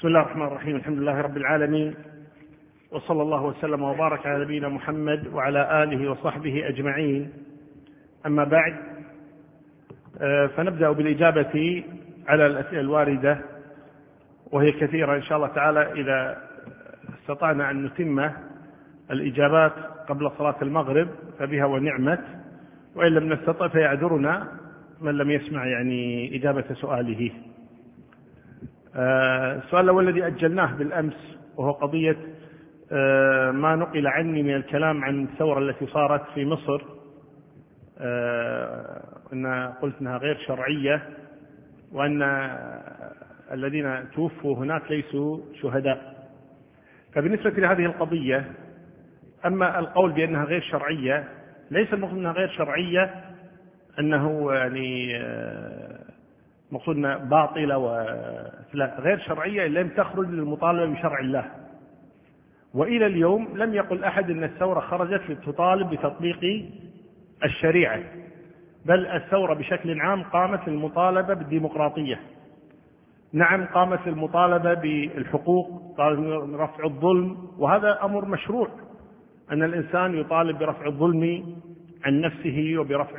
بسم الله الرحمن الرحيم. الحمد لله رب العالمين، وصلى الله وسلم وبارك على نبينا محمد وعلى آله وصحبه أجمعين. أما بعد، فنبدأ بالإجابة على الأسئلة الواردة، وهي كثيرة إن شاء الله تعالى. إذا استطعنا أن نتم الإجابات قبل صلاة المغرب فبها ونعمت، وإن لم نستطع فيعذرنا من لم يسمع إجابة سؤاله. السؤال الأول الذي أجلناه بالأمس، وهو قضية ما نقل عني من الكلام عن الثورة التي صارت في مصر، أن قلت أنها غير شرعية، وأن الذين توفوا هناك ليسوا شهداء. فبالنسبة لهذه القضية، أما القول بأنها غير شرعية، ليس المقصود أنها غير شرعية أنه مقصودنا باطلة لا، غير شرعية لم تخرج للمطالبة بشرع الله. وإلى اليوم لم يقل أحد أن الثورة خرجت لتطالب بتطبيق الشريعة، بل الثورة بشكل عام قامت للمطالبة بالديمقراطية. نعم، قامت للمطالبة بالحقوق، قامت برفع الظلم، وهذا أمر مشروع، أن الإنسان يطالب برفع الظلم عن نفسه وبرفع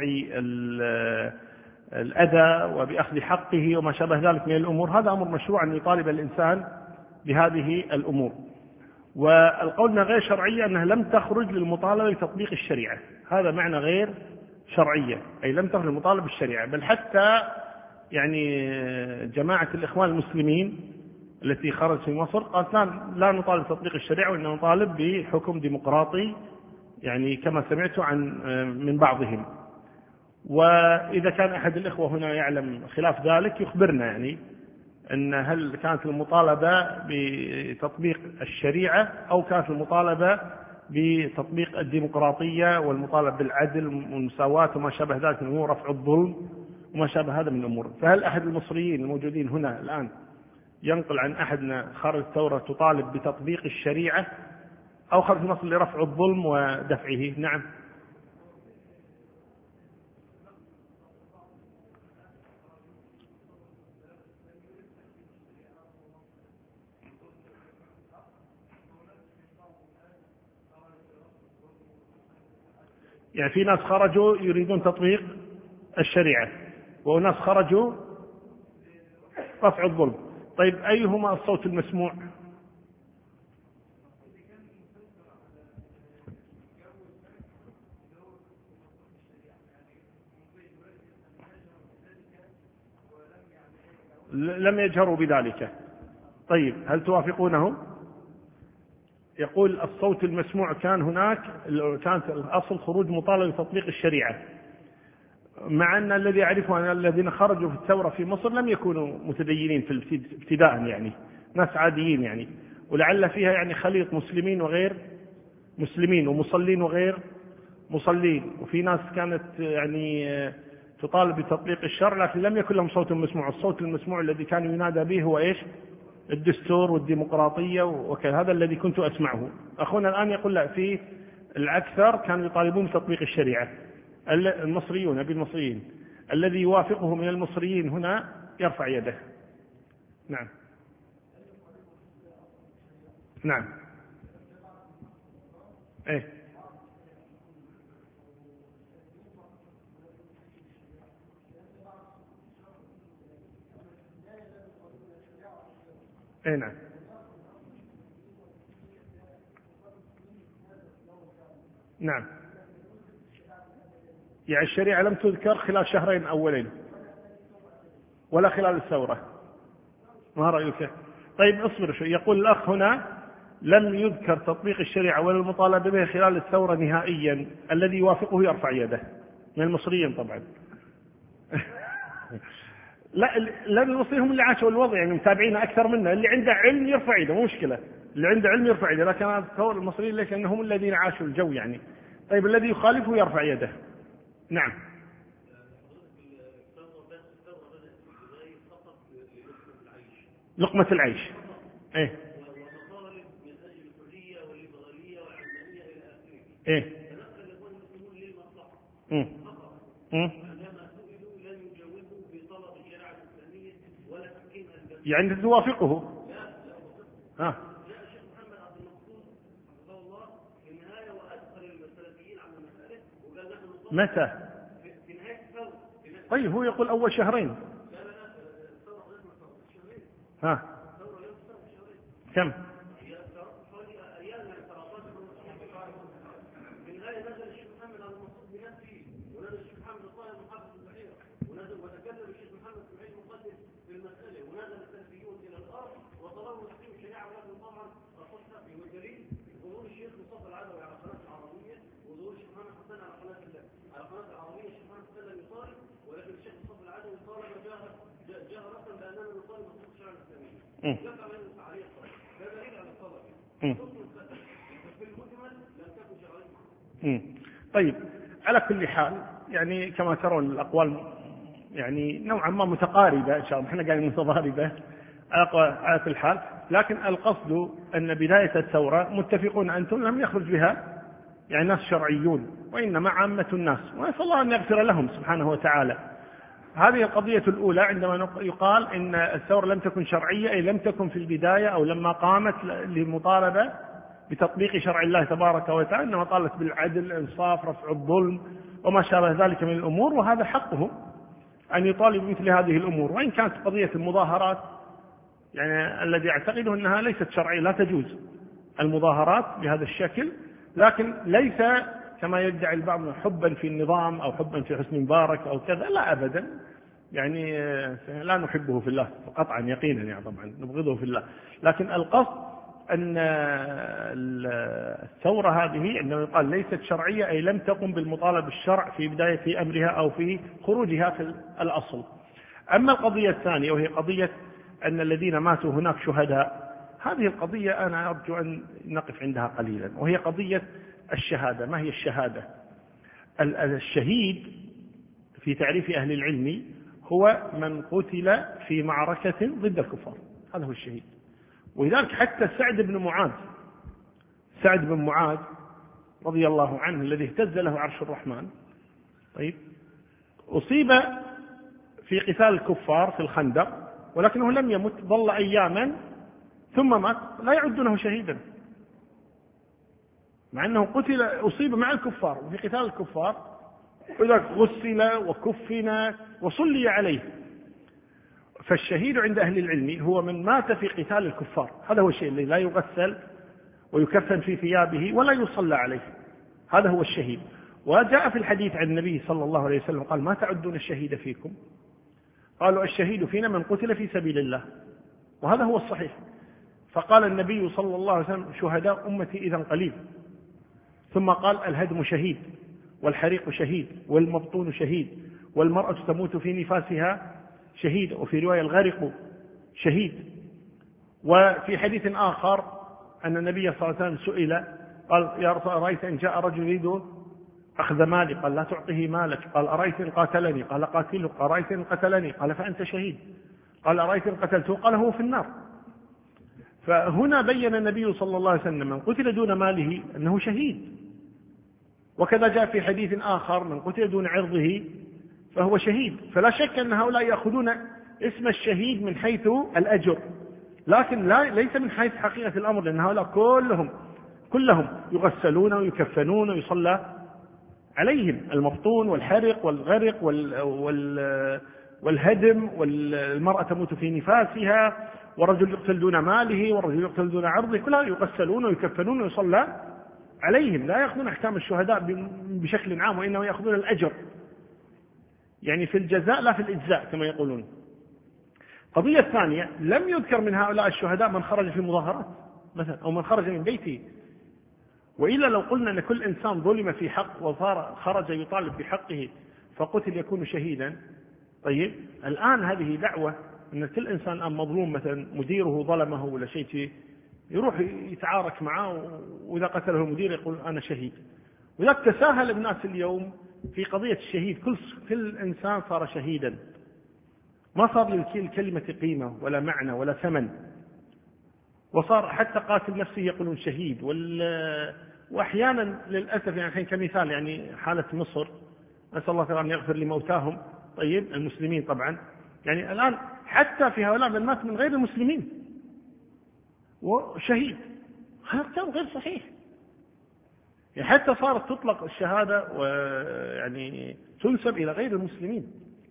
الأذى وبأخذ حقه وما شابه ذلك من الأمور. هذا أمر مشروع أن يطالب الإنسان بهذه الأمور. والقولنا غير شرعية أنها لم تخرج للمطالبة بتطبيق الشريعة، هذا معنى غير شرعية، أي لم تخرج للمطالبة بالشريعة. بل حتى جماعة الإخوان المسلمين التي خرجت في مصر قالت لا نطالب بتطبيق الشريعة، وإنما نطالب بحكم ديمقراطي، كما سمعت من بعضهم. وإذا كان أحد الإخوة هنا يعلم خلاف ذلك يخبرنا، أن هل كانت المطالبة بتطبيق الشريعة أو كانت المطالبة بتطبيق الديمقراطية والمطالبة بالعدل والمساواة وما شابه ذلك من أمور، رفع الظلم وما شابه هذا من الأمور. فهل أحد المصريين الموجودين هنا الآن ينقل عن أحدنا خرج ثورة تطالب بتطبيق الشريعة أو خرج مصر لرفع الظلم ودفعه؟ نعم. في ناس خرجوا يريدون تطبيق الشريعة، وناس خرجوا رفع الظلم. طيب، أيهما الصوت المسموع؟ لم يجهروا بذلك. طيب، هل توافقونه؟ يقول الصوت المسموع كان هناك، كانت الأصل خروج مطالبة بتطبيق الشريعة، مع أن الذي أعرفه أن الذين خرجوا في الثورة في مصر لم يكونوا متدينين في ابتداء، ناس عاديين، ولعل فيها خليط مسلمين وغير مسلمين، ومصلين وغير مصلين، وفي ناس كانت تطالب بتطبيق الشرع لكن لم يكن لهم صوت مسموع. الصوت المسموع الذي كان ينادى به هو إيش؟ الدستور والديمقراطية وكذا، هذا الذي كنت أسمعه. أخونا الآن يقول لا، في الأكثر كانوا يطالبون بتطبيق الشريعة. المصريون بالمصريين، الذي يوافقه من المصريين هنا يرفع يده. نعم نعم. ايه ايه نعم نعم. الشريعة لم تذكر خلال شهرين أولين ولا خلال الثورة. ما رأيك؟ طيب اصبر شوي. يقول الأخ هنا لم يذكر تطبيق الشريعة ولا المطالبة به خلال الثورة نهائيا، الذي يوافقه يرفع يده من المصريين طبعا. لا، المصريين هم اللي عاشوا الوضع، متابعين أكثر منا. اللي عنده علم يرفع يده، مو مشكلة، اللي عنده علم يرفع يده. لكن الثورة المصريين ليش؟ لأنهم الذين عاشوا الجو. طيب، الذي يخالفه يرفع يده. نعم. لقمة العيش. ايه ايه. توافقه. ها. متى؟ طيب هو يقول أول شهرين. ها كم؟ طيب على كل حال يعني كما ترون الأقوال يعني نوعا ما متقاربة إن شاء الله، احنا قاعدين متضاربة على كل حال، لكن القصد أن بداية الثورة متفقون أنتم لم يخرج بها يعني ناس شرعيون، وإنما عامة الناس، ونسأل الله أن يغفر لهم سبحانه وتعالى. هذه القضية الأولى عندما يقال إن الثورة لم تكن شرعية، أي لم تكن في البداية أو لما قامت لمطالبة بتطبيق شرع الله تبارك وتعالى، إنما طالت بالعدل، الإنصاف، رفع الظلم وما شابه ذلك من الأمور، وهذا حقهم أن يطالبوا مثل هذه الأمور. وإن كانت قضية المظاهرات يعني الذي أعتقده أنها ليست شرعية، لا تجوز المظاهرات بهذا الشكل، لكن ليس كما يدعي البعض حبا في النظام أو حبا في حسني مبارك أو كذا، لا أبدا، يعني لا نحبه في الله قطعا يقينا، يعني طبعا نبغضه في الله، لكن القصد أن الثورة هذه عندما يقال ليست شرعية أي لم تقم بالمطالب بالشرع في بداية أمرها أو في خروجها في الأصل. أما القضية الثانية وهي قضية أن الذين ماتوا هناك شهداء، هذه القضية أنا أرجو أن نقف عندها قليلا، وهي قضية الشهادة. ما هي الشهادة؟ الشهيد في تعريف أهل العلم هو من قتل في معركة ضد الكفار، هذا هو الشهيد. ولذلك حتى سعد بن معاذ رضي الله عنه الذي اهتز له عرش الرحمن، طيب أصيب في قتال الكفار في الخندق، ولكنه لم يمت، ظل أياما ثم مات، لا يعدونه شهيدا، مع أنه أصيب مع الكفار وفي قتال الكفار، وذلك غسل وكفن وصلي عليه. فالشهيد عند أهل العلم هو من مات في قتال الكفار، هذا هو الشيء الذي لا يغسل ويكفن في ثيابه ولا يصلى عليه، هذا هو الشهيد. وجاء في الحديث عن النبي صلى الله عليه وسلم قال: ما تعدون الشهيد فيكم؟ قالوا: الشهيد فينا من قتل في سبيل الله، وهذا هو الصحيح. فقال النبي صلى الله عليه وسلم: شهداء أمتي إذا قليل. ثم قال: الهدم شهيد، والحريق شهيد، والمبطون شهيد، والمرأة تموت في نفاسها شهيد، وفي رواية الغارق شهيد. وفي حديث آخر أن النبي صلى الله عليه وسلم سئل قال: يا رسول الله، أرأيت إن جاء رجل يريد أخذ مالي؟ قال: لا تعطيه مالك. قال: أرأيت إن قاتلني؟ قال: قاتله. قال: أرأيت إن قتلني؟ قال: فأنت شهيد. قال: أرأيت إن قتلته؟ قال: هو في النار. فهنا بين النبي صلى الله عليه وسلم من قتل دون ماله أنه شهيد، وكذا جاء في حديث آخر: من قتل دون عرضه فهو شهيد. فلا شك أن هؤلاء يأخذون اسم الشهيد من حيث الأجر، لكن ليس من حيث حقيقة الأمر، لأن هؤلاء كلهم يغسلون ويكفنون ويصلى عليهم، المبطون والحرق والغرق والهدم، والمرأة تموت في نفاسها، والرجل يقتل دون ماله، والرجل يقتل دون عرضه، كلها يغسلون ويكفنون ويصلى عليهم. لا يأخذون أحكام الشهداء بشكل عام، وإنما يأخذون الأجر، يعني في الجزاء لا في الإجزاء كما يقولون. قضية ثانية: لم يذكر من هؤلاء الشهداء من خرج في مظاهرات مثلا، أو من خرج من بيته. وإلا لو قلنا أن كل إنسان ظلم في حق وصار خرج يطالب بحقه فقتل يكون شهيدا، طيب الآن هذه دعوة أن كل إنسان الآن مظلوم، مثلا مديره ظلمه ولا شيء، يروح يتعارك معه، وإذا قتله المدير يقول أنا شهيد. وذلك تساهل الناس اليوم في قضية الشهيد، كل إنسان صار شهيدا، ما صار للكلمة قيمة ولا معنى ولا ثمن، وصار حتى قاتل نفسه يقولون شهيد. وأحيانا للأسف يعني الحين كمثال يعني حالة مصر، نسأل الله تعالى أن يغفر لموتاهم، طيب المسلمين طبعا، يعني الآن حتى في هؤلاء من مات من غير المسلمين، وشهيد، هذا كلام غير صحيح. يعني حتى صارت تطلق الشهادة ويعني تنسب إلى غير المسلمين.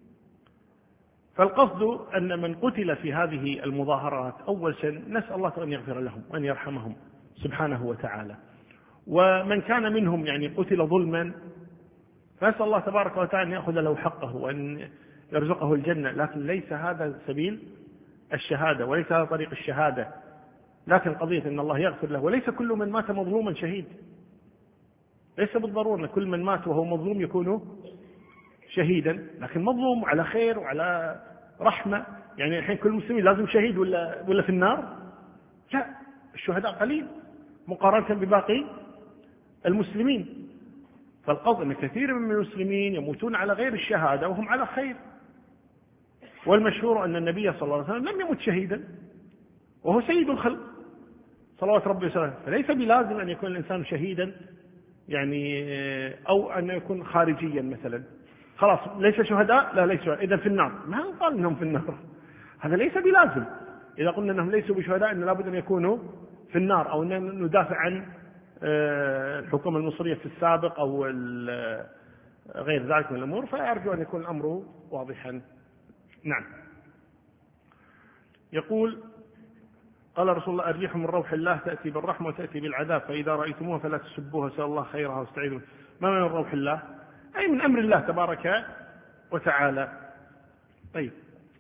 فالقصد أن من قتل في هذه المظاهرات أول شيء نسأل الله أن يغفر لهم وأن يرحمهم سبحانه وتعالى، ومن كان منهم يعني قتل ظلما فنسأل الله تبارك وتعالى أن يأخذ له حقه وأن يرزقه الجنة، لكن ليس هذا سبيل الشهادة وليس هذا طريق الشهادة. لكن قضية أن الله يغفر له، وليس كل من مات مظلوما شهيد، ليس بالضرورة كل من مات وهو مظلوم يكون شهيدا، لكن مظلوم على خير وعلى رحمة. يعني الحين كل مسلم لازم شهيد ولا في النار؟ لا، الشهداء قليل مقارنة بباقي المسلمين. فالقصد أن كثير من المسلمين يموتون على غير الشهادة وهم على خير. والمشهور أن النبي صلى الله عليه وسلم لم يمت شهيدا وهو سيد الخلق صلوات ربي وسلامه، فليس بلازم أن يكون الإنسان شهيدا يعني، أو أن يكون خارجيا مثلا خلاص ليس شهداء، لا ليس شهداء إذا في النار، ما قال إنهم في النار، هذا ليس بلازم. إذا قلنا أنهم ليسوا بشهداء إن لابد أن يكونوا في النار، أو أن ندافع عن الحكومة المصرية في السابق أو غير ذلك من الأمور، فأرجو أن يكون الأمر واضحا. نعم. يقول قال رسول الله: الريح من روح الله تأتي بالرحمة وتأتي بالعذاب، فإذا رأيتموها فلا تسبوها، سأل الله خيرها واستعيذوا. ما من روح الله؟ أي من أمر الله تبارك وتعالى. طيب،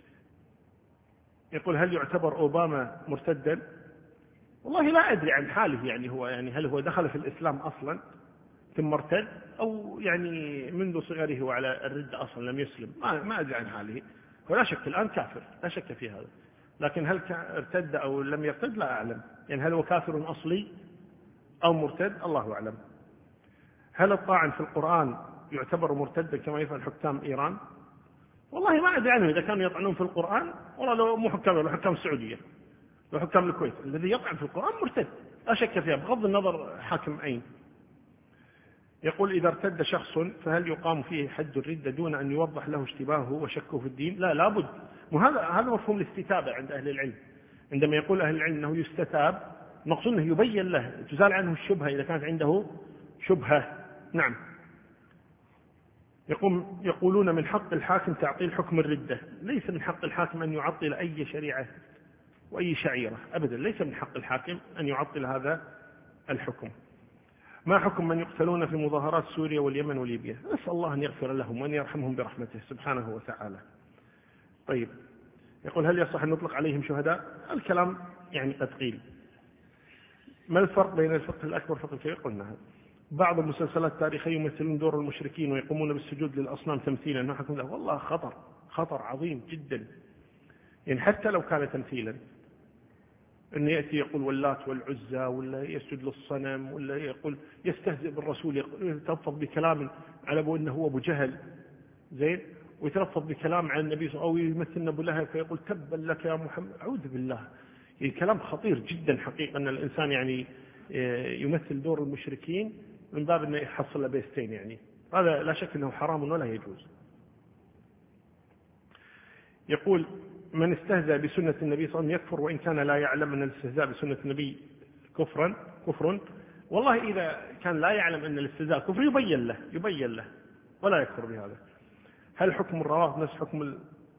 يقول: هل يعتبر أوباما مرتدا؟ والله لا أدري عن حاله، يعني هو هل هو دخل في الإسلام أصلا ثم ارتد، أو يعني منذ صغره وعلى الردة أصلا لم يسلم، ما أدري عن حاله. ولا شك الآن كافر، لا شك في هذا، لكن هل ارتد أو لم يرتد لا أعلم. يعني هل هو كافر أصلي أو مرتد؟ الله أعلم. هل الطاعن في القرآن يعتبر مرتدا كما يفعل حكام إيران؟ والله ما أدري عنه إذا كانوا يطعنون في القرآن، والله لو مو حكام، لو حكام السعودية، لو حكام الكويت، الذي يطعن في القرآن مرتد لا شك فيها، بغض النظر حاكم أين. يقول: إذا ارتد شخص فهل يقام فيه حد الردة دون أن يوضح له اشتباهه وشكه في الدين؟ لا، لابد. وهذا مفهوم الاستتابة عند أهل العلم. عندما يقول أهل العلم أنه يستتاب، مقصود أنه يبين له، تزال عنه الشبهة إذا كانت عنده شبهة. نعم. يقولون من حق الحاكم تعطيل حكم الردة. ليس من حق الحاكم أن يعطل أي شريعة وأي شعيرة أبدا، ليس من حق الحاكم أن يعطل هذا الحكم. ما حكم من يقتلون في مظاهرات سوريا واليمن وليبيا؟ نسأل الله أن يغفر لهم وأن يرحمهم برحمته سبحانه وتعالى. طيب، يقول: هل يصح أن نطلق عليهم شهداء؟ الكلام يعني قد قيل. ما الفرق بين الفقه الأكبر والفقه الكبير؟ قلنا هذا. بعض المسلسلات التاريخية يمثلون دور المشركين ويقومون بالسجود للأصنام تمثيلا، ما حكم ذلك؟ والله خطر عظيم جدا، يعني حتى لو كان تمثيلا، أن يأتي يقول واللات والعزى، ولا يسجد للصنم، ولا يقول يستهزئ بالرسول، يتلفظ بكلام على أنه هو أبو جهل زين، ويتلفظ بكلام عن النبي صلى الله عليه وسلم، أو يمثل أبو لهب فيقول تبا لك يا محمد. أعوذ بالله، يعني كلام خطير جدا حقيقة أن الإنسان يعني يمثل دور المشركين من باب أنه يحصل بيستين، يعني هذا لا شك أنه حرام ولا يجوز. يقول: من استهزأ بسنة النبي صلى الله عليه وسلم يكفر وإن كان لا يعلم أن الاستهزاء بسنة النبي كفر. والله إذا كان لا يعلم أن الاستهزاء كفر يبين له ولا يكفر بهذا. هل حكم الروافض نفس حكم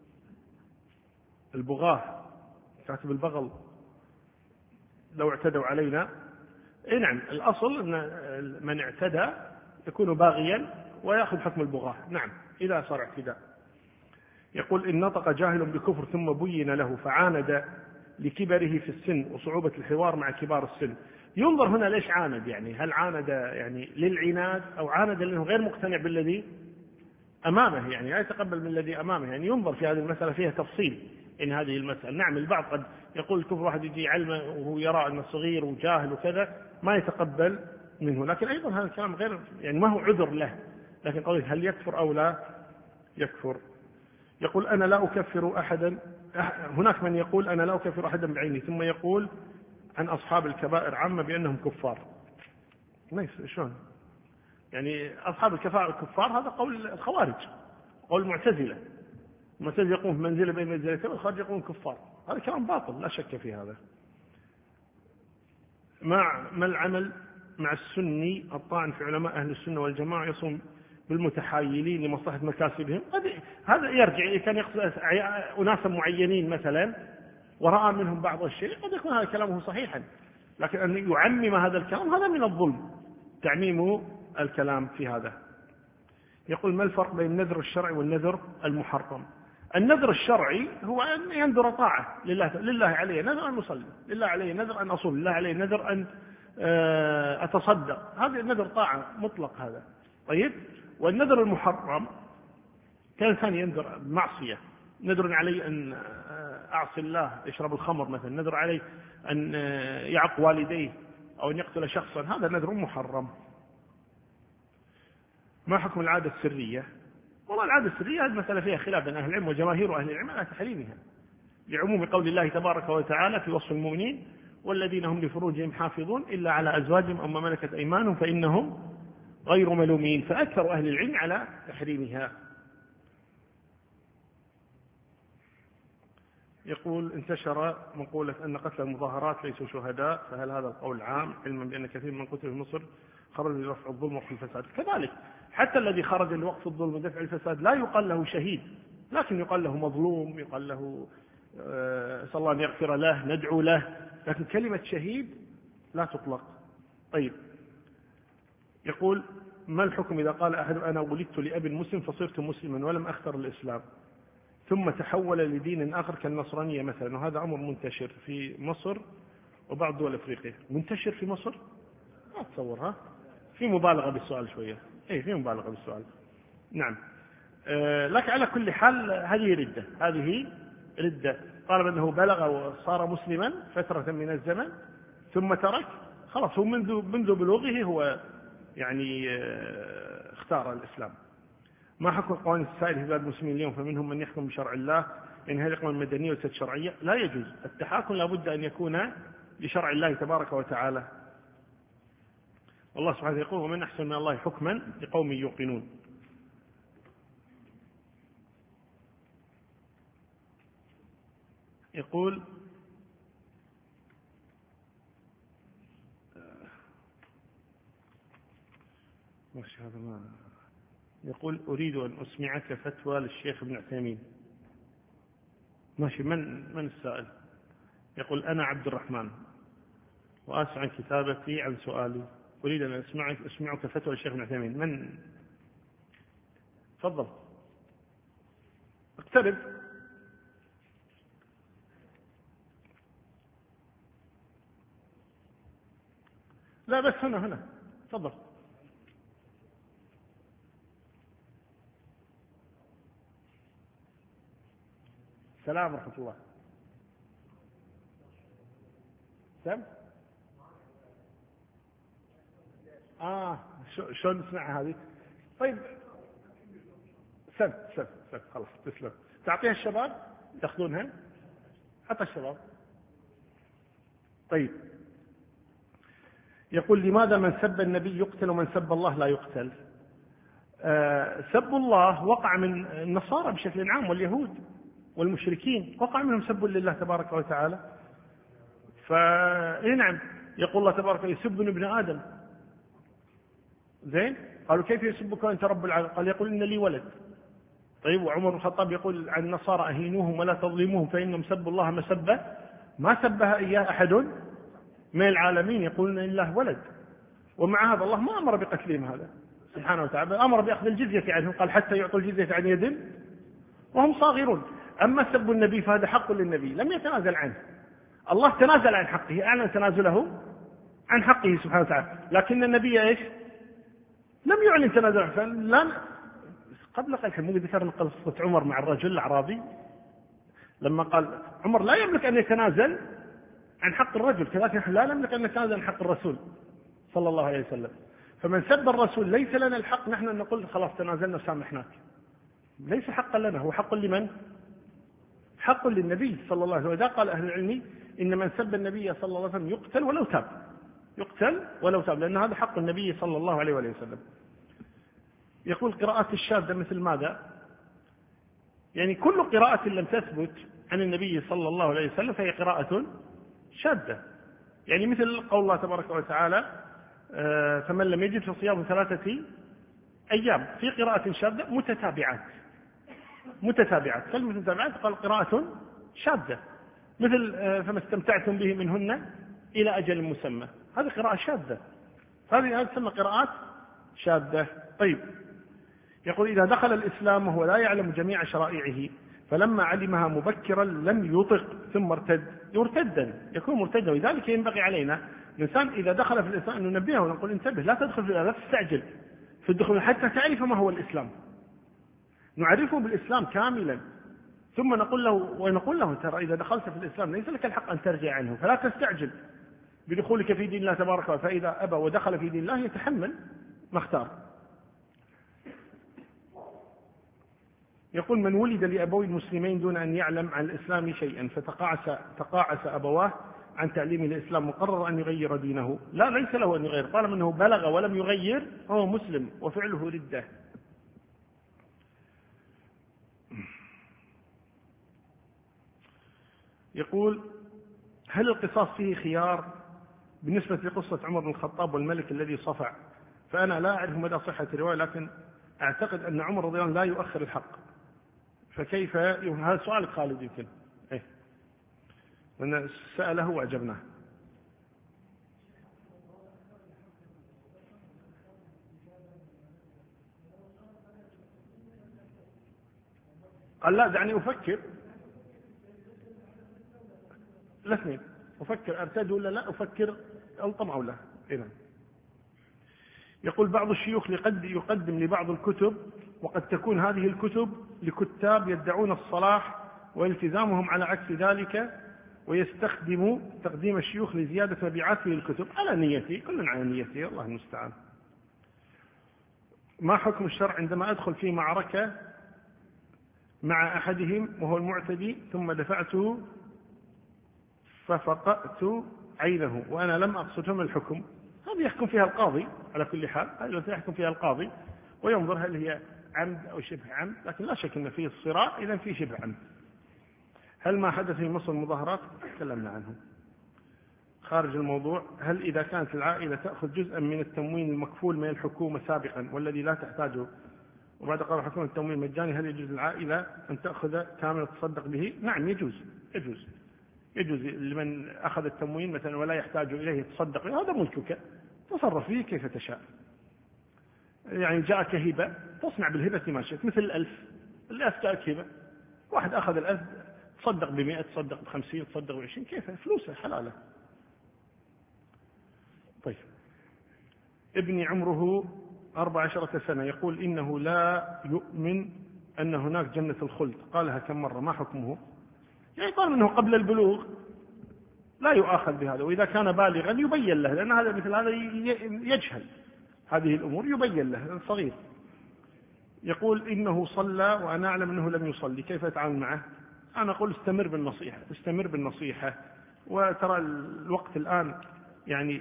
البغاة كاتب البغل لو اعتدوا علينا؟ نعم، الأصل أن من اعتدى يكون باغيا ويأخذ حكم البغاة، نعم، إذا صار اعتداء. يقول: إن نطق جاهل بكفر ثم بين له فعاند لكبره في السن وصعوبة الحوار مع كبار السن. ينظر هنا ليش عاند، يعني هل عاند يعني للعناد أو عاند لأنه غير مقتنع بالذي أمامه، يعني لا يتقبل من الذي أمامه. يعني ينظر في هذه المسألة، فيها تفصيل إن هذه المسألة. نعم، البعض قد يقول الكفر واحد يجي علمه وهو يرى أنه صغير وجاهل وكذا ما يتقبل منه، لكن أيضا هذا الكلام غير، يعني ما هو عذر له، لكن قضية هل يكفر أو لا يكفر. يقول: أنا لا أكفر أحدا. هناك من يقول أنا لا أكفر أحدا بعيني، ثم يقول عن أصحاب الكبائر عامة بأنهم كفار. ليس شلون؟ يعني أصحاب الكفار هذا قول الخوارج، قول المعتزلة. المعتزلة يقوم في منزلة بين منزلتين، والخوارج يقوم كفار. هذا كلام باطل لا شك في هذا. ما العمل مع السني الطاعن في علماء أهل السنة والجماعة يصوم بالمتحايلين لمصلحة مكاسبهم؟ هذا يرجع إذا كان يقصد أناسا معينين مثلا ورأى منهم بعض الشيء قد يكون هذا كلامه صحيحا، لكن أن يعمم هذا الكلام هذا من الظلم، تعميم الكلام في هذا. يقول ما الفرق بين النذر الشرعي والنذر المحرم؟ النذر الشرعي هو أن ينذر طاعة لله عليه نذر أن أصلي، لله عليه نذر أن أصوم، لله عليه نذر أن أتصدق، هذا النذر طاعة مطلق هذا. طيب، والنذر المحرم كان ثاني ينذر معصية، نذر علي أن أعصي الله يشرب الخمر مثلا، نذر علي أن يعق والديه أو أن يقتل شخصا، هذا نذر محرم. ما حكم العادة السرية؟ والله العادة السرية هذه مسألة فيها خلاف بين أهل العلم، وجماهير أهل العلم على تحريمها لعموم قول الله تبارك وتعالى في وصف المؤمنين والذين هم لفروجهم حافظون إلا على أزواجهم أو ما ملكت أيمانهم فإنهم غير ملومين، فأكثر أهل العلم على تحريمها. يقول انتشر مقولة أن قتل المظاهرات ليسوا شهداء، فهل هذا القول عام علما بأن كثير من قتل في مصر خرج لرفع الظلم وقف الفساد؟ كذلك حتى الذي خرج لوقف الظلم ودفع الفساد لا يقال له شهيد، لكن يقال له مظلوم، يقال له أسأل الله أن يغفر له، ندعو له، لكن كلمة شهيد لا تطلق. طيب، يقول ما الحكم إذا قال أحد أنا ولدت لأب مسلم فصرت مسلما ولم أختر الإسلام ثم تحول لدين آخر كالنصرانية مثلا، وهذا أمر منتشر في مصر وبعض دول أفريقيا؟ منتشر في مصر؟ ما أتصورها، في مبالغة بالسؤال شوية، في مبالغة بالسؤال. نعم، لكن على كل حال هذه ردة، هذه ردة. قال أنه بلغ وصار مسلما فترة من الزمن ثم ترك، خلاص هو منذ بلوغه هو يعني اختار الإسلام. ما حكم قوانين السائل في بلاد المسلمين اليوم؟ فمنهم من يحكم بشرع الله، إن هذه القوانين المدنية وليست شرعية. لا يجوز التحاكم، لابد أن يكون لشرع الله تبارك وتعالى. والله سبحانه يقول ومن أحسن من الله حكما لقوم يوقنون. يقول يقول أريد أن أسمعك فتوى للشيخ ابن عثيمين. ماشي، من السائل؟ يقول أنا عبد الرحمن وآسف عن كتابتي عن سؤالي، أريد أن أسمعك فتوى للشيخ ابن عثيمين. من؟ تفضل اقترب. لا بس هنا تفضل. السلام ورحمة الله. سم؟ شلون نسمعها هذه؟ طيب سم خلاص تسلم. تعطيها الشباب ياخذونها، حتى الشباب. طيب، يقول لماذا من سب النبي يقتل ومن سب الله لا يقتل؟ سب الله وقع من النصارى بشكل عام واليهود والمشركين، وقع منهم سب لله تبارك وتعالى. نعم، يقول الله تبارك يسبني ابن آدم. زين، قالوا كيف يسبك وأنت رب العالمين؟ قال يقول إن لي ولد. طيب، وعمر بن الخطاب يقول عن النصارى أهينوهم ولا تظلموهم فإنهم سبوا الله مسبة ما سبها إياه أحد من العالمين، يقولون إن الله ولد. ومع هذا الله ما أمر بقتلهم هذا سبحانه وتعالى، أمر بأخذ الجزية عنهم، قال حتى يعطوا الجزية عن يد وهم صاغرون. أما سب النبي فهذا حق للنبي لم يتنازل عنه، الله تنازل عن حقه، أعلن تنازله عن حقه سبحانه وتعالى، لكن النبي إيش؟ لم يعلن تنازل عنه. قبل قليل مو ذكرنا قصة عمر مع الرجل الأعرابي لما قال عمر لا يملك أن يتنازل عن حق الرجل، كذلك نحن لا نملك أن نتنازل عن حق الرسول صلى الله عليه وسلم. فمن سب الرسول ليس لنا الحق نحن أن نقول خلاص تنازلنا وسامحناك، ليس حقا لنا، هو حق لمن؟ حق للنبي صلى الله عليه وسلم. قال أهل العلم إن من سب النبي صلى الله عليه وسلم يقتل ولو تاب، لأن هذا حق النبي صلى الله عليه وسلم. يقول قراءات الشاذة مثل ماذا؟ يعني كل قراءة لم تثبت عن النبي صلى الله عليه وسلم فهي قراءة شاذة، يعني مثل قول الله تبارك وتعالى فمن لم يجد فصيام 3 أيام، في قراءة شاذة متتابعات فالمتتابعات قال قراءة شاذة، مثل فما استمتعتم به منهن إلى أجل مسمى، هذه قراءة شاذة، هذه تسمى قراءات شاذة. طيب، يقول إذا دخل الإسلام وهو لا يعلم جميع شرائعه فلما علمها مبكرا لم يطق ثم ارتد، يكون مرتدا. ولذلك ينبغي علينا الإنسان إذا دخل في الإسلام أن ننبهه ونقول انتبه، لا تدخل لا تستعجل في الدخول حتى تعرف ما هو الإسلام، نعرفه بالإسلام كاملا، ثم نقول له ترى إذا دخلت في الإسلام ليس لك الحق أن ترجع عنه، فلا تستعجل بدخولك في دين الله تبارك وتعالى، فإذا أبى ودخل في دين الله يتحمل ما اختار. يقول من ولد لأبوي المسلمين دون أن يعلم عن الإسلام شيئا فتقاعس أبواه عن تعليم الإسلام مقرر أن يغير دينه؟ لا، ليس له أن يغير، طالما أنه بلغ ولم يغير هو مسلم وفعله ردة. يقول هل القصاص فيه خيار بالنسبة لقصة عمر بن الخطاب والملك الذي صفع؟ فأنا لا أعرف مدى صحة الرواية، لكن أعتقد أن عمر رضي الله عنه لا يؤخر الحق، فكيف؟ هذا سؤال خالد يمكن لأن سأله وأجبناه. قال لا دعني أفكر، الاثنين أفكر أرتد ولا لا، أفكر ألطم أو لا. إذن يقول بعض الشيوخ يقدم لبعض الكتب، وقد تكون هذه الكتب لكتاب يدعون الصلاح والتزامهم على عكس ذلك، ويستخدم تقديم الشيوخ لزيادة مبيعاته للكتب على نيتي، كل على نيتي، الله المستعان. ما حكم الشرع عندما أدخل في معركة مع أحدهم وهو المعتدي ثم دفعته ففقأت عينه وأنا لم أقصده؟ من الحكم؟ هذه يحكم فيها القاضي على كل حال، هذه يحكم فيها القاضي وينظر هل هي عمد أو شبه عمد، لكن لا شك أن فيه الصراع إذا فيه شبه عمد. هل ما حدث في مصر مظاهرات؟ تكلمنا عنه. خارج الموضوع، هل إذا كانت العائلة تأخذ جزءا من التموين المكفول من الحكومة سابقا والذي لا تحتاجه وبعد قرار الحكومة التموين مجاني، هل يجوز العائلة أن تأخذ كامل تصدق به؟ نعم يجوز لمن أخذ التموين مثلا ولا يحتاج إليه يتصدق به، هذا ملكك، تصرف فيه كيف تشاء. يعني جاءك هبة تصنع بالهبة ما شئت، مثل الألف جاءك هبة، واحد أخذ الألف تصدق ب100، تصدق ب50، تصدق ب20، كيف؟ فلوسه حلاله. طيب، ابني عمره 14 سنة يقول إنه لا يؤمن أن هناك جنة الخلد، قالها كم مرة، ما حكمه؟ يعني قال أنه قبل البلوغ لا يؤاخذ بهذا، وإذا كان بالغا يبين له، لأن هذا مثل هذا يجهل هذه الأمور، يبين له صغير. يقول إنه صلى وأنا أعلم أنه لم يصلي، كيف أتعامل معه؟ أنا أقول استمر بالنصيحة، وترى الوقت الآن يعني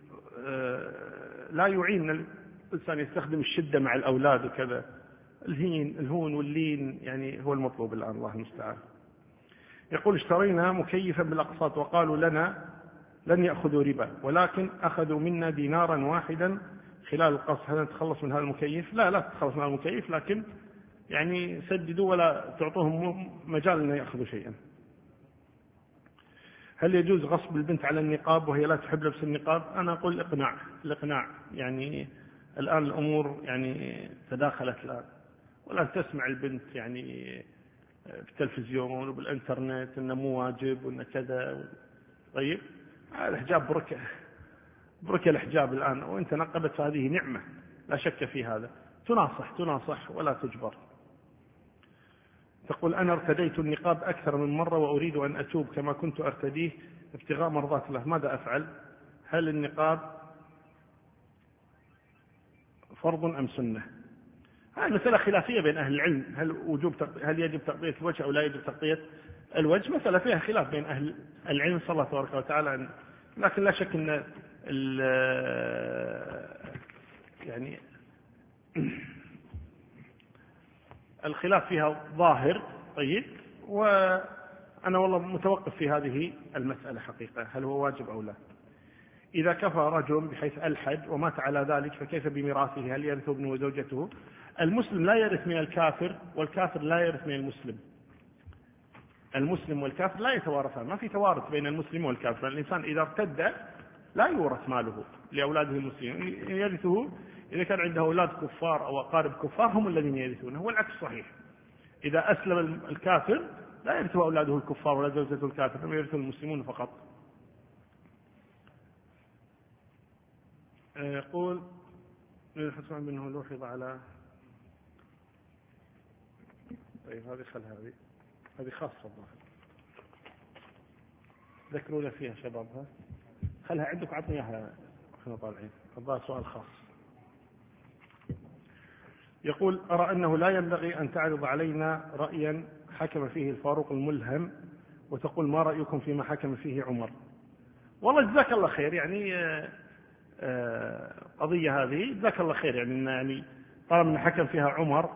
لا يعين الإنسان يستخدم الشدة مع الأولاد وكذا، الهون واللين يعني هو المطلوب الآن، الله المستعان. يقول اشترينا مكيفا بالأقساط وقالوا لنا لن يأخذوا ربا، ولكن أخذوا منا دينارا واحدا خلال القسط، هل نتخلص من هذا المكيف؟ لا تتخلص من هذا المكيف، لكن يعني سددوا ولا تعطوهم مجال أن يأخذوا شيئا. هل يجوز غصب البنت على النقاب وهي لا تحب لبس النقاب؟ أنا أقول الإقناع، يعني الآن الأمور يعني تداخلت الآن، والآن تسمع البنت يعني بالتلفزيون وبالإنترنت إنه مو واجب وإنه كذا. طيب، الحجاب بركة الحجاب الآن، وإنت نقبت فهذه نعمة لا شك في هذا، تناصح ولا تجبر. تقول أنا ارتديت النقاب أكثر من مرة وأريد أن أتوب كما كنت أرتديه ابتغاء مرضات الله، ماذا أفعل؟ هل النقاب فرض أم سنة؟ هذه مسألة خلافية بين أهل العلم، هل يجب تغطية الوجه أو لا يجب تغطية الوجه، مسألة فيها خلاف بين أهل العلم صلى الله تبارك وتعالى، لكن لا شك أن يعني الخلاف فيها ظاهر. طيب، وأنا والله متوقف في هذه المسألة حقيقة، هل هو واجب أو لا. إذا كفر رجل بحيث ألحد ومات على ذلك فكيف بميراثه؟ هل يرث ابنه وزوجته؟ المسلم لا يرث من الكافر، والكافر لا يرث من المسلم. المسلم والكافر لا يتوارثان، ما في توارث بين المسلم والكافر. الإنسان إذا ارتد لا يورث ماله لأولاده المسلمين، يرثه إذا كان عنده أولاد كفار أو أقارب كفار هم الذين يرثونه، والعكس صحيح. إذا أسلم الكافر لا يرثه أولاده الكفار ولا زوجته الكافر، إنما يرثه المسلمون فقط. يقول الحسن منه لوحظ على، طيب هذه خلها، هذه خاصة الظاهر، ذكرونا فيها شبابها، خلها عندك وعطني اياها احنا طالعين، هذا سؤال خاص. يقول أرى أنه لا ينبغي أن تعرض علينا رأيا حكم فيه الفاروق الملهم وتقول ما رأيكم فيما حكم فيه عمر. والله جزاك الله خير، يعني قضية هذه جزاك الله خير، يعني طالما حكم فيها عمر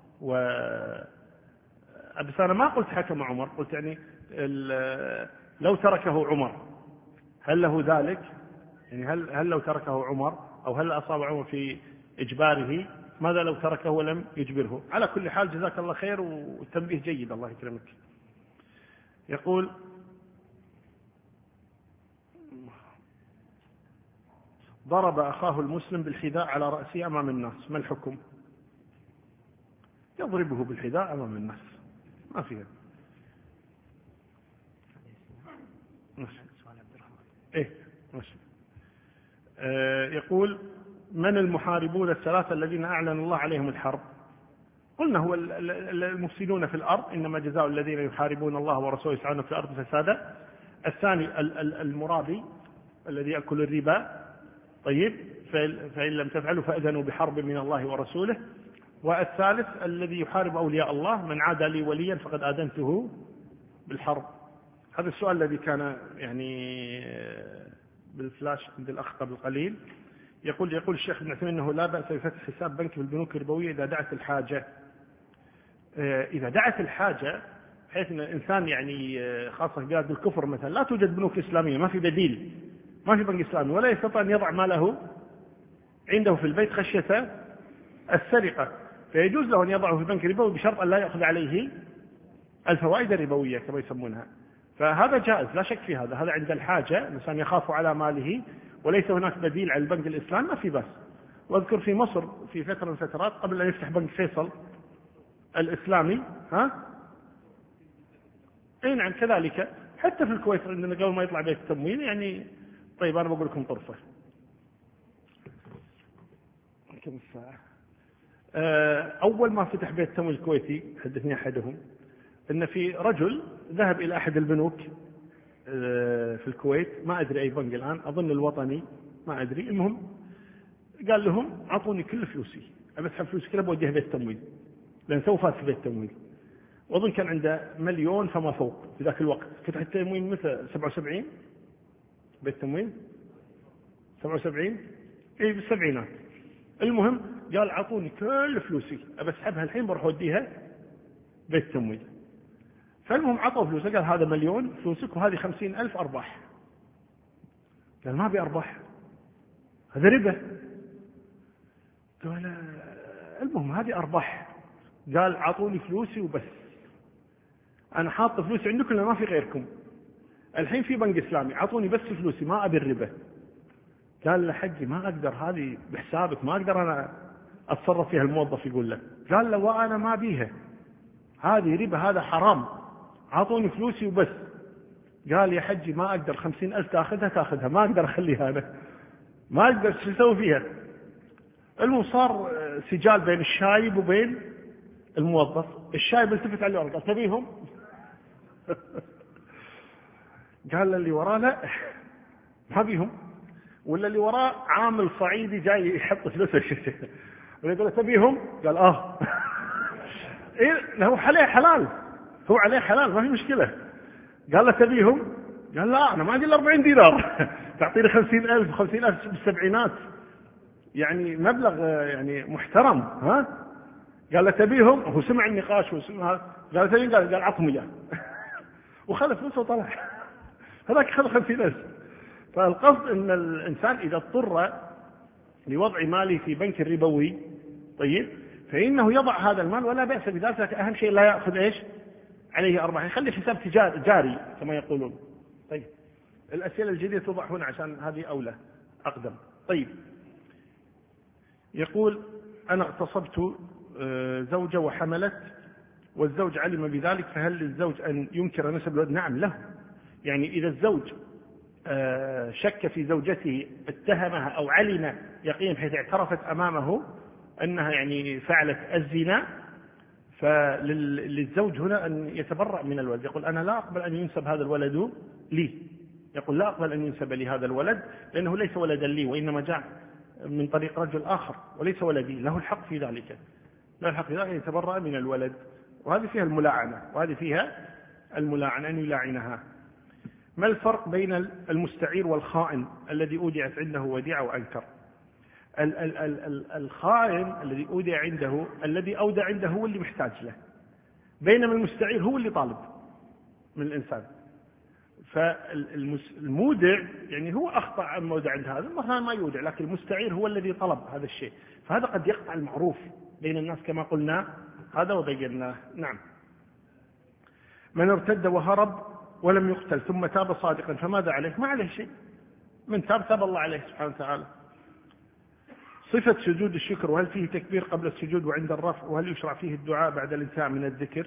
بس أنا ما قلت حكم عمر، قلت يعني لو تركه عمر هل له ذلك؟ يعني هل لو تركه عمر، أو هل أصاب عمر في إجباره؟ ماذا لو تركه ولم يجبره؟ على كل حال جزاك الله خير والتنبيه جيد، الله يكرمك. يقول ضرب أخاه المسلم بالحذاء على رأسه أمام الناس، ما الحكم؟ يضربه بالحذاء أمام الناس، ما فيها. إيه ماشي. يقول من المحاربون الثلاثة الذين أعلن الله عليهم الحرب؟ قلنا هو المفسدون في الأرض، إنما جزاء الذين يحاربون الله ورسوله يسعون في الأرض فسادا. الثاني المرابي الذي يأكل الربا، طيب فإن لم تفعلوا فأذنوا بحرب من الله ورسوله. والثالث الذي يحارب أولياء الله، من عادى لي وليا فقد آذنته بالحرب. هذا السؤال الذي كان يعني بالفلاش عند الأخ قبل قليل. يقول الشيخ ابن عثيمين أنه لا بأس بفتح حساب بنك في البنوك الربوية إذا دعت الحاجة. إذا دعت الحاجة، بحيث أن الإنسان يعني خاصة في بلاد الكفر مثلا لا توجد بنوك إسلامية، ما في بديل، ما في بنك إسلامي، ولا يستطيع أن يضع ماله عنده في البيت خشية السرقة، فيجوز له أن يضعه في البنك الربوي بشرط أن لا يأخذ عليه الفوائد الربوية كما يسمونها. فهذا جائز لا شك في هذا عند الحاجة، الإنسان يخاف على ماله وليس هناك بديل على البنك الإسلامي، ما في بس. واذكر في مصر في فترة من الفترات قبل أن يفتح بنك فيصل الإسلامي، أي نعم كذلك، حتى في الكويت عندنا قبل ما يطلع بيت التمويل يعني. طيب أنا بقول لكم طرفة كم الساعة. أول ما فتح بيت التمويل الكويتي حدثني أحدهم أن في رجل ذهب إلى أحد البنوك في الكويت، ما أدري أي بنك الآن، أظن الوطني ما أدري، المهم قال لهم أعطوني كل فلوسي، أسحب فلوسي كلها بوجهها بيت التمويل، لأن سوف فات في بيت التمويل، وأظن كان عنده 1,000,000 فما فوق في ذاك الوقت. فتح التمويل مثل 77 بيت التمويل 77 إيه بالسبعينات. المهم قال أعطوني كل فلوسي أسحبها الحين بروح أوديها بيت التمويل. فالمهم عطوا فلوسه، قال هذا 1,000,000 فلوسك وهذه 50,000 أرباح. قال ما أبي أرباح، هذا ربا. قال المهم هذه أرباح. قال عطوني فلوسي وبس، أنا حاط فلوسي عندكم لأن ما في غيركم، الحين في بنك إسلامي عطوني بس فلوسي ما أبي الربا. قال له حجي ما أقدر، هذه بحسابك ما أقدر أنا أتصرف فيها، الموظف يقول له. قال له وأنا ما بيها، هذه ربا، هذا حرام، عطوني فلوسي وبس. قال يا حجي ما أقدر، 50,000 تأخذها ما أقدر أخليها أنا، ما أقدر شو أسوي فيها. المهم صار سجال بين الشايب وبين الموظف. الشايب التفت عليه قال تبيهم؟ قال اللي وراه لا ما بيهم، ولا اللي وراه عامل صعيدي جاي يحط فلوسه ويقول تبيهم؟ قال إيه هو عليه حلال، هو عليه حلال ما في مشكلة. قال له تبيهم؟ قال لا أنا ما عندي إلا 40 دينار تعطيني 50,000 50,000 بالسبعينات، يعني مبلغ يعني محترم. قال له تبيهم؟ هو سمع النقاش وسمع، قال تبيهم؟ قال عطهم إياه وخذ فلوسه وطلع. هذاك خذ 50,000. فالقصد أن الإنسان إذا اضطر لوضع ماله في بنك ربوي طيب فإنه يضع هذا المال ولا بأس بذلك، لكن أهم شيء لا يأخذ إيش عليه أرباح، يخلي حساب جاري كما يقولون. طيب الأسئلة الجديدة توضع هنا عشان هذه أولى أقدم. طيب يقول أنا اغتصبت زوجة وحملت والزوج علم بذلك، فهل للزوج أن ينكر نسب الولد؟ نعم له. يعني إذا الزوج شك في زوجته اتهمها أو علم يقين حيث اعترفت أمامه أنها يعني فعلت الزنا، فللزوج هنا أن يتبرأ من الولد، يقول أنا لا أقبل أن ينسب هذا الولد لي، يقول لا أقبل أن ينسب لي هذا الولد لأنه ليس ولدا لي وإنما جاء من طريق رجل آخر وليس ولدي، له الحق في ذلك، له الحق في ذلك أن يتبرأ من الولد. وهذه فيها الملاعنة، وهذه فيها الملاعنة أن يلاعنها. ما الفرق بين المستعير والخائن الذي أودعت عنده وديعة وأنكر؟ الخائن الذي أودع عنده، الذي أودع عنده هو اللي محتاج له، بينما المستعير هو اللي طالب من الإنسان. فالمودع يعني هو أخطأ عن مودع عند هذا مثلا ما يودع، لكن المستعير هو الذي طلب هذا الشيء، فهذا قد يقطع المعروف بين الناس كما قلنا هذا وبيناه. نعم. من ارتد وهرب ولم يقتل ثم تاب صادقا فماذا عليه؟ ما عليه شيء، من تاب الله عليه سبحانه وتعالى. صفة سجود الشكر، وهل فيه تكبير قبل السجود وعند الرفع، وهل يشرع فيه الدعاء بعد الانتهاء من الذكر؟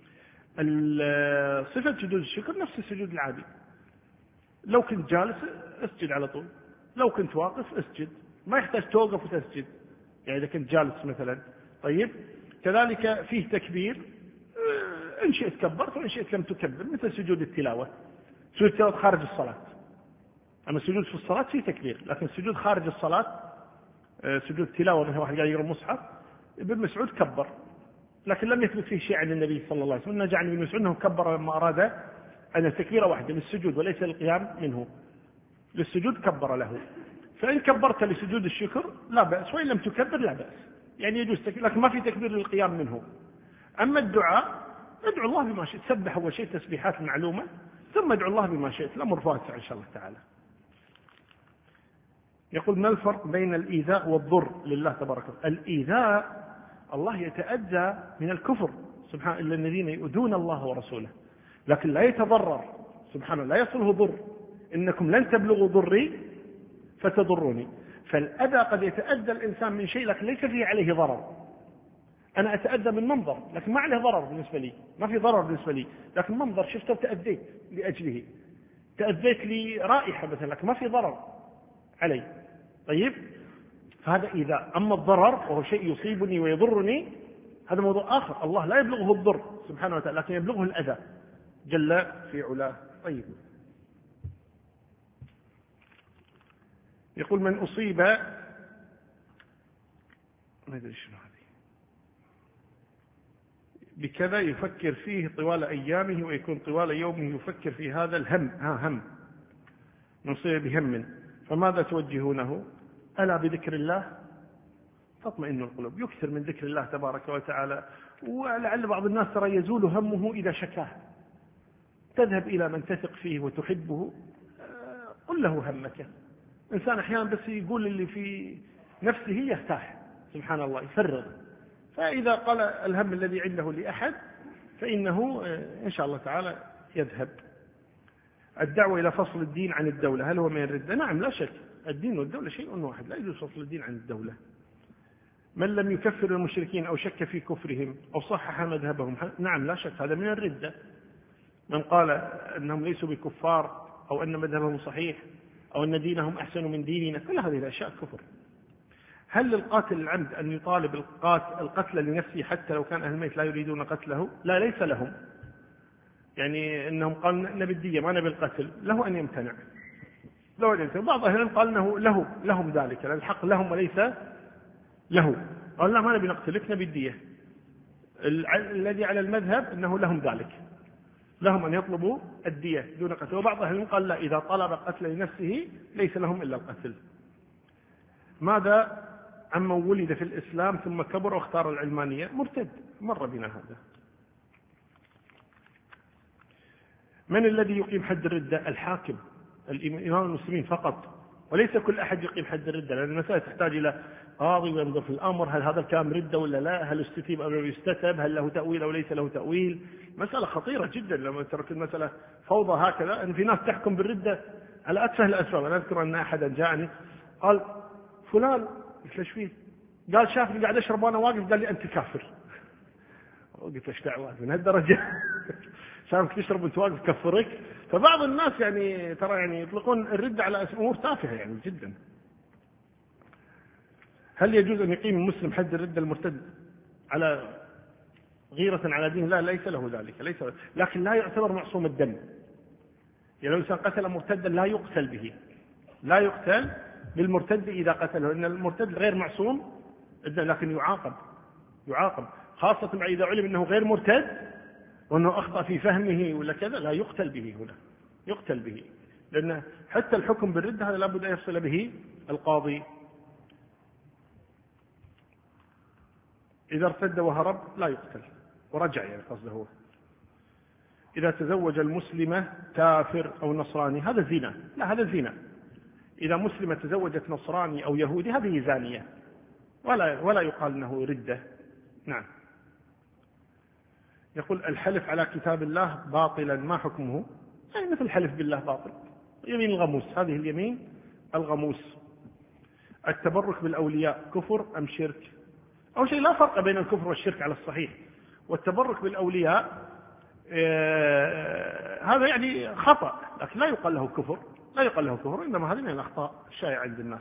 صفة سجود الشكر نفس السجود العادي، لو كنت جالس اسجد على طول، لو كنت واقف اسجد، ما يحتاج توقف وتسجد يعني إذا كنت جالس مثلا. طيب كذلك فيه تكبير، إن شئت كبرت وإن شئت لم تكبر، مثل سجود التلاوة. سجود التلاوة خارج الصلاة، أما السجود في الصلاة فيه تكبير، لكن السجود خارج الصلاة سجود التلاوة مثل واحد قاعد يقرأ مصحف ابن مسعود كبر، لكن لم يثبت فيه شيء عن النبي صلى الله عليه وسلم. جعل ابن مسعود أنه كبر لما أراد أن التكبير واحدة للسجود وليس للقيام منه، للسجود كبر له. فإن كبرت لسجود الشكر لا بأس، وإن لم تكبر لا بأس، يعني يجوز تكبير لكن ما في تكبير للقيام منه. أما الدعاء ادعو الله بما شئت، سبح أول شيء تسبيحات معلومة ثم ادعو الله بما شئت، الأمر واسع إن شاء الله تعالى. يقول ما الفرق بين الإيذاء والضر لله تبارك وتعالى؟ الإيذاء الله يتأذى من الكفر سبحانه، إلا الذين يؤذون الله ورسوله، لكن لا يتضرر سبحانه، لا يصله ضر، إنكم لن تبلغوا ضري فتضروني. فالأذى قد يتأذى الإنسان من شيء لكن ليس فيه عليه ضرر، أنا أتأذى من منظر لكن ما عليه ضرر بالنسبة لي، ما في ضرر بالنسبة لي، لكن منظر شفته تأذيت لأجله، تأذيت لرائحة مثلا لكن ما في ضرر علي. طيب فهذا إيذاء. أما الضرر وهو شيء يصيبني ويضرني هذا موضوع آخر، الله لا يبلغه الضر سبحانه وتعالى لكن يبلغه الأذى جل في علاه. طيب يقول من أصيب ما أدري شنو هذه بكذا يفكر فيه طوال أيامه ويكون طوال يومه يفكر في هذا الهم، هم نصيب بهم، فماذا توجهونه؟ ألا بذكر الله تطمئن القلوب، يكثر من ذكر الله تبارك وتعالى. ولعل بعض الناس ترى يزول همه إذا شكاه، تذهب إلى من تثق فيه وتحبه قل له همك. إنسان أحيانا بس يقول اللي في نفسه يرتاح سبحان الله، يفرغ. فإذا قال الهم الذي عنده لأحد فإنه إن شاء الله تعالى يذهب. الدعوة إلى فصل الدين عن الدولة هل هو من الردة؟ نعم لا شك، الدين والدولة شيء واحد، لا يجوز فصل الدين عن الدولة. من لم يكفر المشركين أو شك في كفرهم أو صحح مذهبهم نعم لا شك هذا من الردة. من قال أنهم ليسوا بكفار أو أن مذهبهم صحيح أو أن دينهم أحسن من ديننا، كل هذه الأشياء كفر. هل للقاتل العمد أن يطالب القتل لنفسه حتى لو كان أهل الميت لا يريدون قتله؟ لا، ليس لهم، يعني أنهم قالوا نبي الدية ما نبي القتل، له أن يمتنع، له أن يمتنع. بعض أهل العلم قال أنه لهم ذلك، لأن الحق لهم وليس له، قال لا ما نبي نقتلك نبي الدية. الذي على المذهب أنه لهم ذلك، لهم أن يطلبوا الدية دون قتل. وبعض أهل العلم قال لا، إذا طلب قتل لنفسه ليس لهم إلا القتل. ماذا عمن ولد في الإسلام ثم كبر واختار العلمانية؟ مرتد، مر بنا هذا. من الذي يقيم حد الردة؟ الحاكم الإمام المسلمين فقط، وليس كل أحد يقيم حد الردة، لأن المسألة تحتاج إلى قاضي وينظر في الأمر، هل هذا الكلام ردة ولا لا، هل استتيب أو لم يستتب، هل له تأويل أو ليس له تأويل. مسألة خطيرة جدا لما ترك المسألة فوضى هكذا، أن في ناس تحكم بالردة على أتفه الأسباب. أنا أذكر أن أحدا جاءني قال فلان، قلت له ايش فيه؟ قال شافني قاعد أشرب وأنا واقف قال لي أنت كافر. قلت ايش دعوة من هالدرجة؟ شافك تشرب وانت واقف كفرك. فبعض الناس يعني ترى يعني يطلقون الردة على أمور تافهة يعني جدا. هل يجوز أن يقيم المسلم حد الردة المرتد على غيرة على دين؟ لا، ليس له ذلك، ليس له. لكن لا يعتبر معصوم الدم. يعني لو إنسان قتل مرتدا لا يقتل به، لا يقتل بالمرتد إذا قتله، إن المرتد غير معصوم لكن يعاقب خاصة إذا علم أنه غير مرتد وأنه أخطأ في فهمه ولا كذا، لا يقتل به هنا، يقتل به، لأن حتى الحكم بالردة هذا لابد أن يفصل به القاضي. إذا ارتد وهرب لا يقتل ورجع، يعني قصده هو. إذا تزوج المسلمة كافر أو نصراني هذا زنا، لا هذا زنا. إذا مسلمة تزوجت نصراني أو يهودي هذه زانية، ولا يقال أنه ردة. نعم. يقول الحلف على كتاب الله باطلا ما حكمه؟ يعني مثل الحلف بالله باطل، يمين الغموس، هذه اليمين الغموس. التبرك بالأولياء كفر أم شرك؟ أول شيء لا فرق بين الكفر والشرك على الصحيح. والتبرك بالأولياء هذا يعني خطأ، لكن لا يقال له كفر، لا يقال له كفر، إنما هذه من الأخطاء الشائعة عند الناس.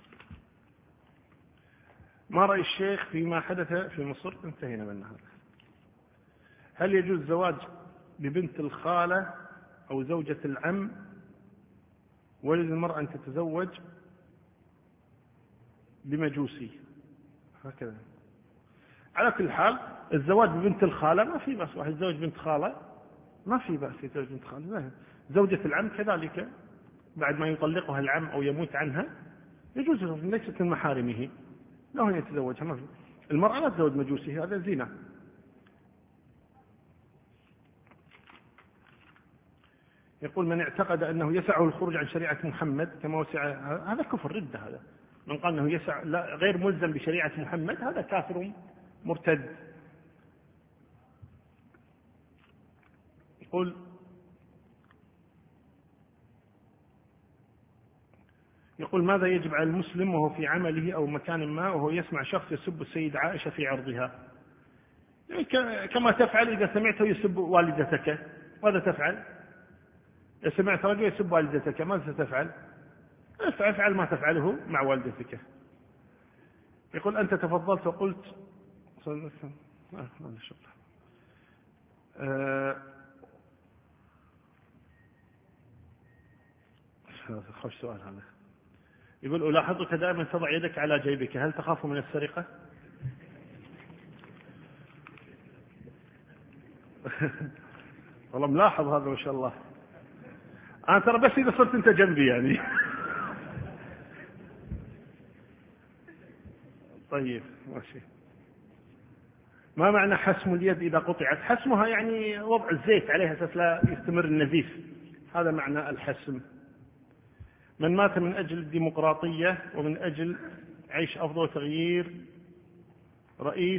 ما رأي الشيخ فيما حدث في مصر؟ انتهينا من هذا. هل يجوز الزواج ببنت الخالة أو زوجة العم، ولد المرأة أن تتزوج بمجوسي؟ هكذا. على كل حال الزواج ببنت الخالة ما في بأس، واحد يتزوج بنت خالة ما في بأس يتزوج بنت خالة. زوجة العم كذلك، بعد ما يطلقها العم أو يموت عنها يجوز، ليست من محارمه، له أن يتزوجها. ما في. المرأة لا تزوج مجوسي، هذا زنا. يقول من اعتقد أنه يسعه الخروج عن شريعة محمد كما وسع، هذا كفر ردة. هذا من قال أنه يسع غير ملزم بشريعة محمد هذا كافر مرتد. يقول ماذا يجب على المسلم وهو في عمله أو مكان ما وهو يسمع شخص يسب السيدة عائشة في عرضها؟ يعني كما تفعل إذا سمعته يسب والدتك، ماذا تفعل؟ إذا سمعت رجل يسب والدتك ماذا ستفعل؟ افعل ما تفعله مع والدتك. يقول أنت تفضلت وقلت خوش سؤال هذا. يقول ألاحظك دائما تضع يدك على جيبك، هل تخاف من السرقة؟ والله ملاحظ هذا ما شاء الله. أنا ترى بس إذا صرت أنت جنبي يعني. طيب ماشي. ما معنى حسم اليد إذا قطعت؟ حسمها يعني وضع الزيت عليها أساس لا يستمر النزيف، هذا معنى الحسم. من مات من أجل الديمقراطية ومن أجل عيش أفضل تغيير رئيس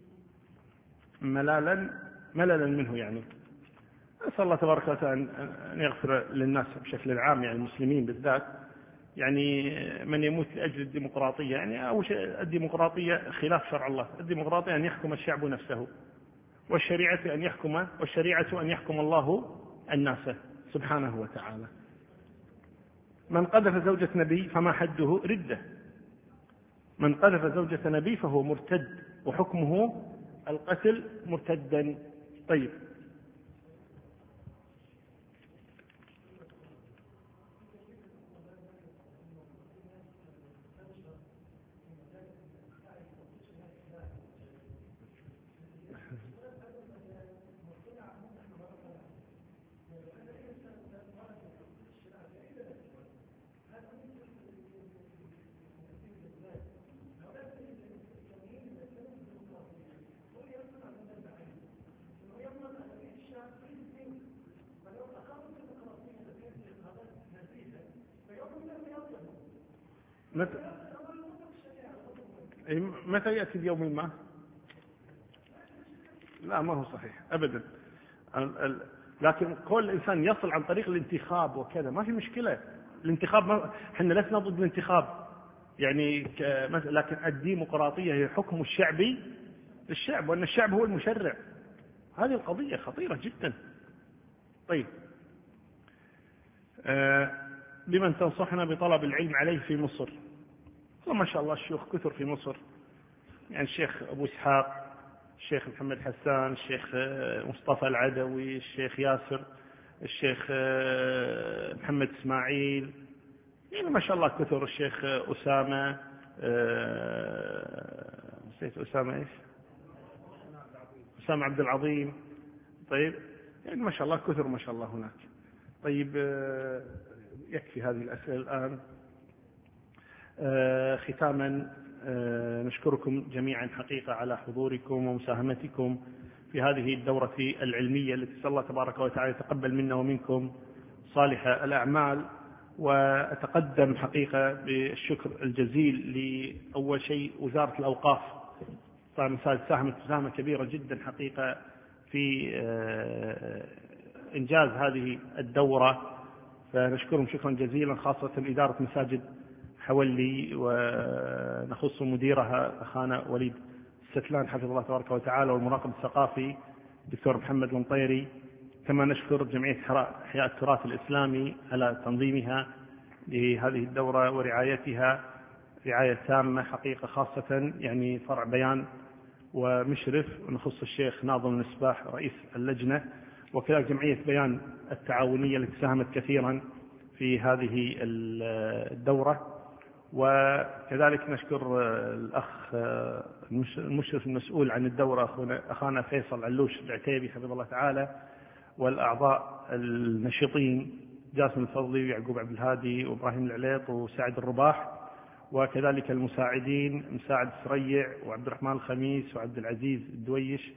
مللا منه، يعني أسأل الله تبارك وتعالى أن يغفر للناس بشكل عام، يعني المسلمين بالذات. يعني من يموت لأجل الديمقراطية، يعني أول شيء الديمقراطية خلاف شرع الله. الديمقراطية أن يحكم الشعب نفسه، والشريعة أن يحكم الله الناس سبحانه وتعالى. من قذف زوجة نبي فما حده؟ ردة. من قذف زوجة نبي فهو مرتد وحكمه القتل مرتدا. طيب. متى يأتي بيوم ما؟ لا ما هو صحيح أبدا. لكن كل الإنسان يصل عن طريق الانتخاب وكذا ما في مشكلة. الانتخاب احنا لسنا ضد الانتخاب يعني لكن الديمقراطية هي حكم الشعبي للشعب، وأن الشعب هو المشرع. هذه القضية خطيرة جدا. طيب بمن تنصحنا بطلب العلم عليه في مصر؟ ما شاء الله الشيوخ كثر في مصر، يعني الشيخ أبو إسحاق، الشيخ محمد حسان، الشيخ مصطفى العدوي، الشيخ ياسر، الشيخ محمد إسماعيل، يعني ما شاء الله كثر، الشيخ أسامة، نسيت أسامة إيش، أسامة عبد العظيم. طيب يعني ما شاء الله كثر ما شاء الله هناك. طيب يكفي هذه الأسئلة الآن. ختاما نشكركم جميعا حقيقة على حضوركم ومساهمتكم في هذه الدورة العلمية التي نسأل الله تبارك وتعالى يتقبل منا ومنكم صالح الأعمال. وأتقدم حقيقة بالشكر الجزيل لأول شيء وزارة الأوقاف، ساهمت مساهمة كبيرة جدا حقيقة في إنجاز هذه الدورة، فنشكرهم شكرا جزيلا، خاصة إدارة مساجد حولي ونخص مديرها أخانا وليد الستلان حفظه الله تبارك وتعالى، والمراقب الثقافي دكتور محمد المطيري. كما نشكر جمعية إحياء التراث الإسلامي على تنظيمها لهذه الدورة ورعايتها رعاية تامة حقيقة، خاصة يعني فرع بيان ومشرف، ونخص الشيخ ناظم المصباح رئيس اللجنة، وكذلك جمعية بيان التعاونية التي ساهمت كثيرا في هذه الدورة. وكذلك نشكر الأخ المشرف المسؤول عن الدورة أخانا فيصل علوش العتيبي حفظه الله تعالى، والأعضاء النشطين جاسم الفضلي ويعقوب عبد الهادي وإبراهيم العليط وسعد الرباح، وكذلك المساعدين مساعد سريع وعبد الرحمن الخميس وعبد العزيز الدويش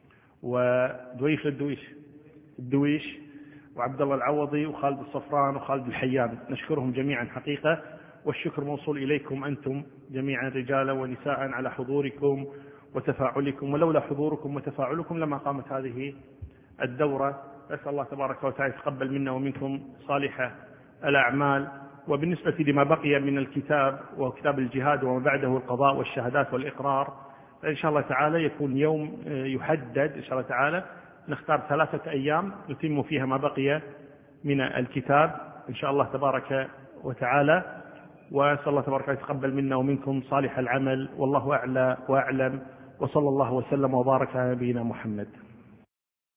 الدويش وعبد الله العوضي وخالد الصفران وخالد الحيان. نشكرهم جميعا حقيقة، والشكر موصول إليكم أنتم جميعا رجالا ونساء على حضوركم وتفاعلكم، ولولا حضوركم وتفاعلكم لما قامت هذه الدورة. أسأل الله تبارك وتعالى يتقبل منا ومنكم صالح الأعمال. وبالنسبة لما بقي من الكتاب وكتاب الجهاد وما بعده القضاء والشهادات والإقرار، فإن شاء الله تعالى يكون يوم يحدد إن شاء الله تعالى، نختار 3 أيام نتم فيها ما بقي من الكتاب إن شاء الله تبارك وتعالى. وأسأل الله تبارك وتعالى يتقبل منا ومنكم صالح العمل، والله أعلى وأعلم، وصلى الله وسلم وبارك على نبينا محمد.